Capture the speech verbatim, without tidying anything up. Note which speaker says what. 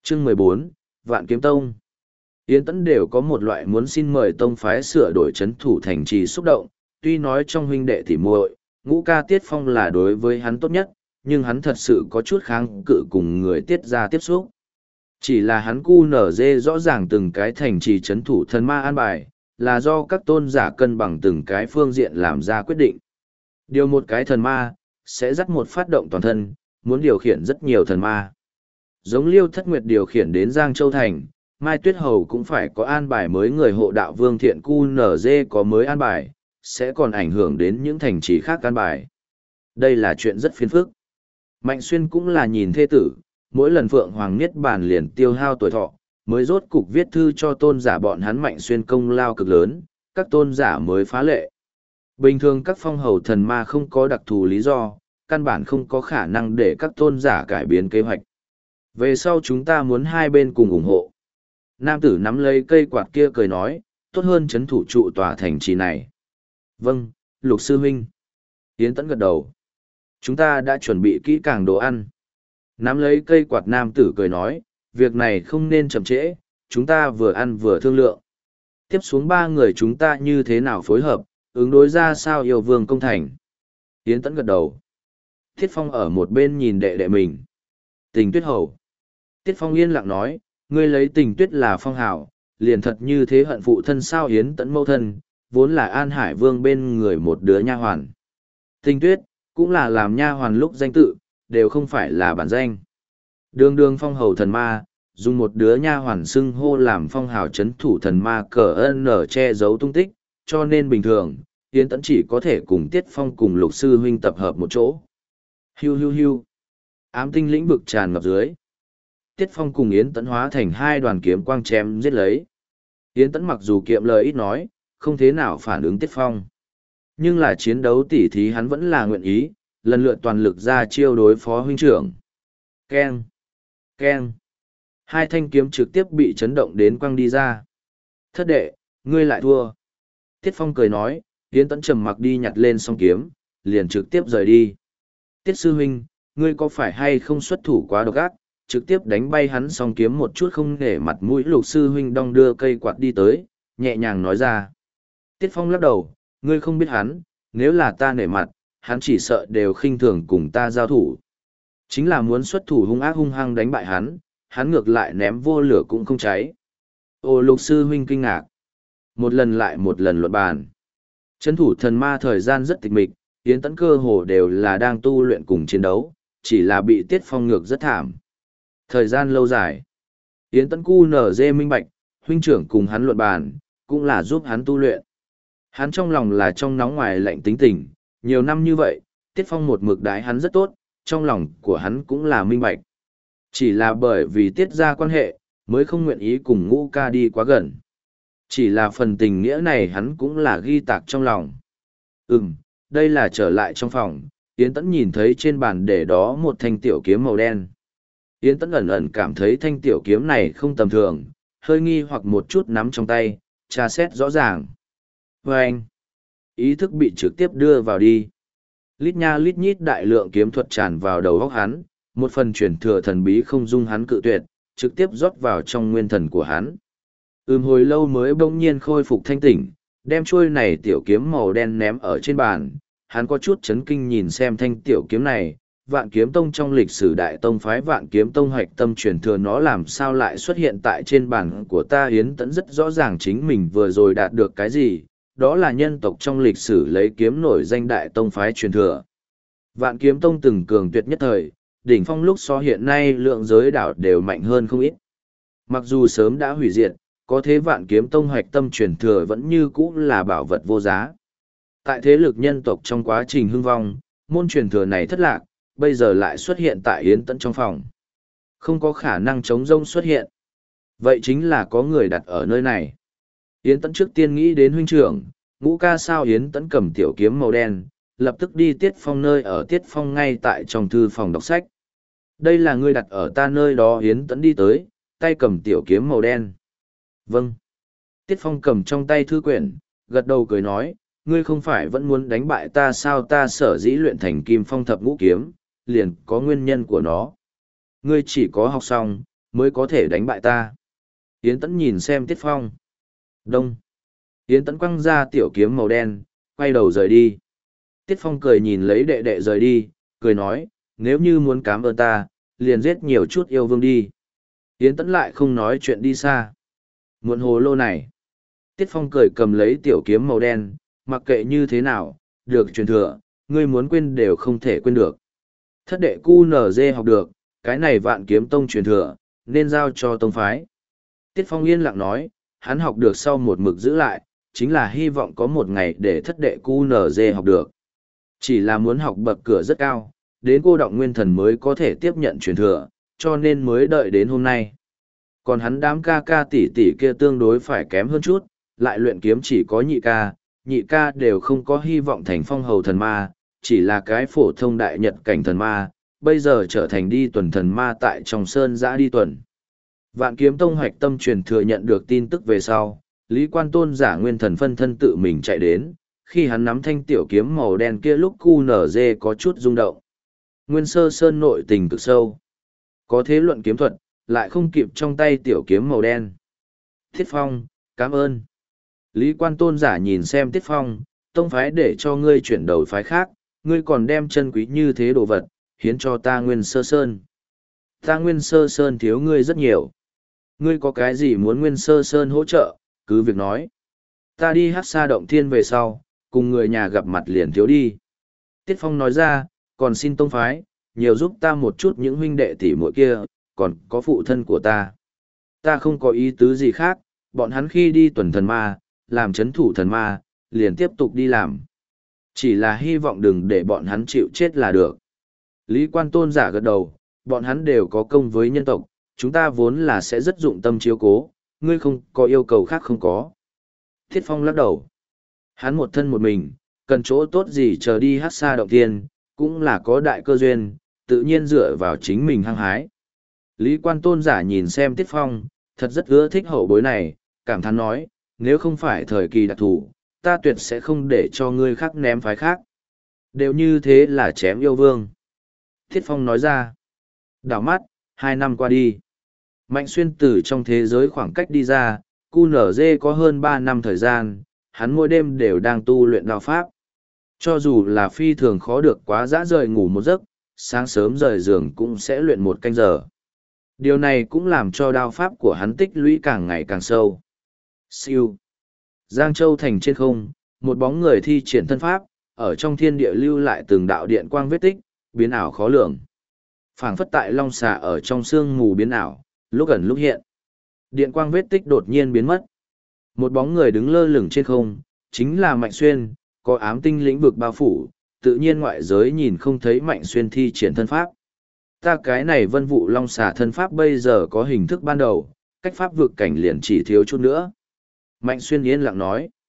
Speaker 1: Chương mười bốn, Vạn Kiếm Tông. Yến Tẫn đều có một loại muốn xin mời tông phái sửa đổi trấn thủ thành trì xúc động, tuy nói trong huynh đệ tỉ muội, Ngũ Ca Tiết Phong là đối với hắn tốt nhất, nhưng hắn thật sự có chút kháng cự cùng người Tiết ra tiếp xúc. Chỉ là hắn cu nở dê rõ ràng từng cái thành trì trấn thủ thần ma an bài, là do các tôn giả cân bằng từng cái phương diện làm ra quyết định. Điều một cái thần ma, sẽ dắt một phát động toàn thân, muốn điều khiển rất nhiều thần ma. Giống Liêu Thất Nguyệt điều khiển đến Giang Châu Thành, Mai Tuyết Hầu cũng phải có an bài mới, người hộ đạo Vương Thiện cu nở dê có mới an bài, sẽ còn ảnh hưởng đến những thành trì khác an bài. Đây là chuyện rất phiền phức. Mạnh Xuyên cũng là nhìn thê tử, mỗi lần Phượng Hoàng Niết Bàn liền tiêu hao tuổi thọ, mới rốt cục viết thư cho tôn giả bọn hắn. Mạnh Xuyên công lao cực lớn, các tôn giả mới phá lệ. Bình thường các phong hầu thần ma không có đặc thù lý do, căn bản không có khả năng để các tôn giả cải biến kế hoạch. Về sau chúng ta muốn hai bên cùng ủng hộ. Nam tử nắm lấy cây quạt kia cười nói, tốt hơn chấn thủ trụ tòa thành trì này. Vâng, Lục sư huynh. Yến Tẫn gật đầu. Chúng ta đã chuẩn bị kỹ càng đồ ăn. Nắm lấy cây quạt nam tử cười nói, việc này không nên chậm trễ, chúng ta vừa ăn vừa thương lượng. Tiếp xuống ba người chúng ta như thế nào phối hợp, ứng đối ra sao yêu vương công thành. Yến Tẫn gật đầu. Tiết Phong ở một bên nhìn đệ đệ mình. Tình Tuyết hầu. Tiết Phong yên lặng nói, ngươi lấy Tình Tuyết là phong hào, liền thật như thế hận phụ thân sao. Yến Tẫn mâu thân, vốn là An Hải Vương bên người một đứa nha hoàn. Tình Tuyết, cũng là làm nha hoàn lúc danh tự, đều không phải là bản danh. Đường đường phong hầu thần ma, dùng một đứa nha hoàn xưng hô làm phong hào chấn thủ thần ma cờ ân nở che giấu tung tích, cho nên bình thường, Yến Tẫn chỉ có thể cùng Tiết Phong cùng Lục sư huynh tập hợp một chỗ. Hiu hiu hiu. Ám tinh lĩnh vực tràn ngập dưới. Tiết Phong cùng Yến Tẫn hóa thành hai đoàn kiếm quang chém giết lấy. Yến Tẫn mặc dù kiệm lời ít nói, không thế nào phản ứng Tiết Phong. Nhưng là chiến đấu tỉ thí hắn vẫn là nguyện ý, lần lượt toàn lực ra chiêu đối phó huynh trưởng. Keng! Keng! Hai thanh kiếm trực tiếp bị chấn động đến quăng đi ra. Thất đệ, ngươi lại thua. Tiết Phong cười nói, Yến Tẫn trầm mặc đi nhặt lên song kiếm, liền trực tiếp rời đi. Tiết sư huynh, ngươi có phải hay không xuất thủ quá độc ác, trực tiếp đánh bay hắn song kiếm một chút không nể mặt mũi. Lục sư huynh đong đưa cây quạt đi tới, nhẹ nhàng nói ra. Tiết Phong lắc đầu, ngươi không biết hắn, nếu là ta nể mặt, hắn chỉ sợ đều khinh thường cùng ta giao thủ. Chính là muốn xuất thủ hung ác hung hăng đánh bại hắn, hắn ngược lại ném vô lửa cũng không cháy. Ô Lục sư huynh kinh ngạc. Một lần lại một lần luận bàn. Chấn thủ thần ma thời gian rất tịch mịch, Yến Tẫn cơ hồ đều là đang tu luyện cùng chiến đấu, chỉ là bị Tiết Phong ngược rất thảm. Thời gian lâu dài, Yến Tẫn cu nở dê minh bạch, huynh trưởng cùng hắn luận bàn, cũng là giúp hắn tu luyện. Hắn trong lòng là trong nóng ngoài lạnh tính tình, nhiều năm như vậy, Tiết Phong một mực đái hắn rất tốt, trong lòng của hắn cũng là minh bạch. Chỉ là bởi vì Tiết ra quan hệ, mới không nguyện ý cùng Ngũ Ca đi quá gần. Chỉ là phần tình nghĩa này hắn cũng là ghi tạc trong lòng. Ừm, đây là trở lại trong phòng, Yến Tẫn nhìn thấy trên bàn để đó một thanh tiểu kiếm màu đen. Yến Tẫn ẩn ẩn cảm thấy thanh tiểu kiếm này không tầm thường, hơi nghi hoặc một chút nắm trong tay, tra xét rõ ràng. Và anh, ý thức bị trực tiếp đưa vào đi. Lít nha lít nhít đại lượng kiếm thuật tràn vào đầu óc hắn, một phần truyền thừa thần bí không dung hắn cự tuyệt, trực tiếp rót vào trong nguyên thần của hắn. Ừm hồi lâu mới bỗng nhiên khôi phục thanh tỉnh, đem chuôi này tiểu kiếm màu đen ném ở trên bàn, hắn có chút chấn kinh nhìn xem thanh tiểu kiếm này, Vạn Kiếm Tông trong lịch sử đại tông phái Vạn Kiếm Tông hoạch tâm truyền thừa nó làm sao lại xuất hiện tại trên bàn của ta. Yến Tẫn rất rõ ràng chính mình vừa rồi đạt được cái gì, đó là nhân tộc trong lịch sử lấy kiếm nổi danh đại tông phái truyền thừa. Vạn Kiếm Tông từng cường tuyệt nhất thời, đỉnh phong lúc so hiện nay lượng giới đảo đều mạnh hơn không ít. Mặc dù sớm đã hủy diệt, có thế Vạn Kiếm Tông hoạch tâm truyền thừa vẫn như cũ là bảo vật vô giá. Tại thế lực nhân tộc trong quá trình hưng vong, môn truyền thừa này thất lạc, bây giờ lại xuất hiện tại Yến Tẫn trong phòng. Không có khả năng chống rông xuất hiện. Vậy chính là có người đặt ở nơi này. Yến Tẫn trước tiên nghĩ đến huynh trưởng, Ngũ Ca sao. Yến Tẫn cầm tiểu kiếm màu đen, lập tức đi Tiết Phong nơi ở. Tiết Phong ngay tại trong thư phòng đọc sách. Đây là ngươi đặt ở ta nơi đó. Yến Tẫn đi tới, tay cầm tiểu kiếm màu đen. Vâng. Tiết Phong cầm trong tay thư quyển, gật đầu cười nói, ngươi không phải vẫn muốn đánh bại ta sao. Ta sở dĩ luyện thành Kim Phong thập ngũ kiếm, liền có nguyên nhân của nó. Ngươi chỉ có học xong, mới có thể đánh bại ta. Yến Tẫn nhìn xem Tiết Phong. Đông. Yến Tẫn quăng ra tiểu kiếm màu đen, quay đầu rời đi. Tiết Phong cười nhìn lấy đệ đệ rời đi, cười nói, nếu như muốn cảm ơn ta, liền giết nhiều chút yêu vương đi. Yến Tẫn lại không nói chuyện đi xa. Muộn hồ lô này. Tiết Phong cười cầm lấy tiểu kiếm màu đen, mặc kệ như thế nào, được truyền thừa, ngươi muốn quên đều không thể quên được. Thất đệ cu nở dê học được, cái này vạn kiếm tông truyền thừa, nên giao cho tông phái. Tiết Phong yên lặng nói, hắn học được sau một mực giữ lại, chính là hy vọng có một ngày để thất đệ cu nở dê học được. Chỉ là muốn học bậc cửa rất cao, đến cô động nguyên thần mới có thể tiếp nhận truyền thừa, cho nên mới đợi đến hôm nay. Còn hắn đám ca ca tỷ tỷ kia tương đối phải kém hơn chút, lại luyện kiếm chỉ có nhị ca, nhị ca đều không có hy vọng thành phong hầu thần ma, chỉ là cái phổ thông đại nhật cảnh thần ma, bây giờ trở thành đi tuần thần ma tại trong sơn giã đi tuần. Vạn kiếm tông hoạch tâm truyền thừa nhận được tin tức về sau, Lý Quan Tôn giả nguyên thần phân thân tự mình chạy đến, khi hắn nắm thanh tiểu kiếm màu đen kia lúc cu nở dê có chút rung động. Nguyên sơ sơn nội tình cực sâu. Có thế luận kiếm thuật, lại không kịp trong tay tiểu kiếm màu đen. Thiết Phong, cảm ơn. Lý Quan Tôn giả nhìn xem Tiết Phong, tông phái để cho ngươi chuyển đầu phái khác, ngươi còn đem chân quý như thế đồ vật, hiến cho ta Nguyên Sơ Sơn. Ta Nguyên Sơ Sơn thiếu ngươi rất nhiều. Ngươi có cái gì muốn Nguyên Sơ Sơn hỗ trợ, cứ việc nói. Ta đi Hắc Sa Động Thiên về sau, cùng người nhà gặp mặt liền thiếu đi. Tiết Phong nói ra, còn xin tông phái, nhiều giúp ta một chút những huynh đệ tỷ muội kia, còn có phụ thân của ta. Ta không có ý tứ gì khác, bọn hắn khi đi tuần thần ma, làm chấn thủ thần ma, liền tiếp tục đi làm. Chỉ là hy vọng đừng để bọn hắn chịu chết là được. Lý Quan Tôn giả gật đầu, bọn hắn đều có công với nhân tộc, chúng ta vốn là sẽ rất dụng tâm chiếu cố, ngươi không có yêu cầu khác không có. Thiết Phong lắc đầu. Hắn một thân một mình, cần chỗ tốt gì chờ đi hát xa động tiên, cũng là có đại cơ duyên, tự nhiên dựa vào chính mình hăng hái. Lý Quan Tôn giả nhìn xem Tiết Phong, thật rất ưa thích hậu bối này, cảm thán nói, nếu không phải thời kỳ đặc thù, ta tuyệt sẽ không để cho ngươi khác ném phái khác. Đều như thế là chém yêu vương. Thiết Phong nói ra. Đảo mắt, hai năm qua đi. Mạnh xuyên từ trong thế giới khoảng cách đi ra, cu nở dê có hơn ba năm thời gian, hắn mỗi đêm đều đang tu luyện đạo pháp. Cho dù là phi thường khó được quá dã rời ngủ một giấc, sáng sớm rời giường cũng sẽ luyện một canh giờ. Điều này cũng làm cho đao pháp của hắn tích lũy càng ngày càng sâu. Siêu. Giang Châu thành trên không, một bóng người thi triển thân pháp, ở trong thiên địa lưu lại từng đạo điện quang vết tích, biến ảo khó lường. Phảng phất tại long xà ở trong sương mù biến ảo, lúc ẩn lúc hiện. Điện quang vết tích đột nhiên biến mất. Một bóng người đứng lơ lửng trên không, chính là Mạnh Xuyên, có ám tinh lĩnh vực bao phủ, tự nhiên ngoại giới nhìn không thấy Mạnh Xuyên thi triển thân pháp. Ta cái này vân vụ long xà thân pháp bây giờ có hình thức ban đầu, cách pháp vực cảnh liền chỉ thiếu chút nữa. Mạnh Xuyên yên lặng nói.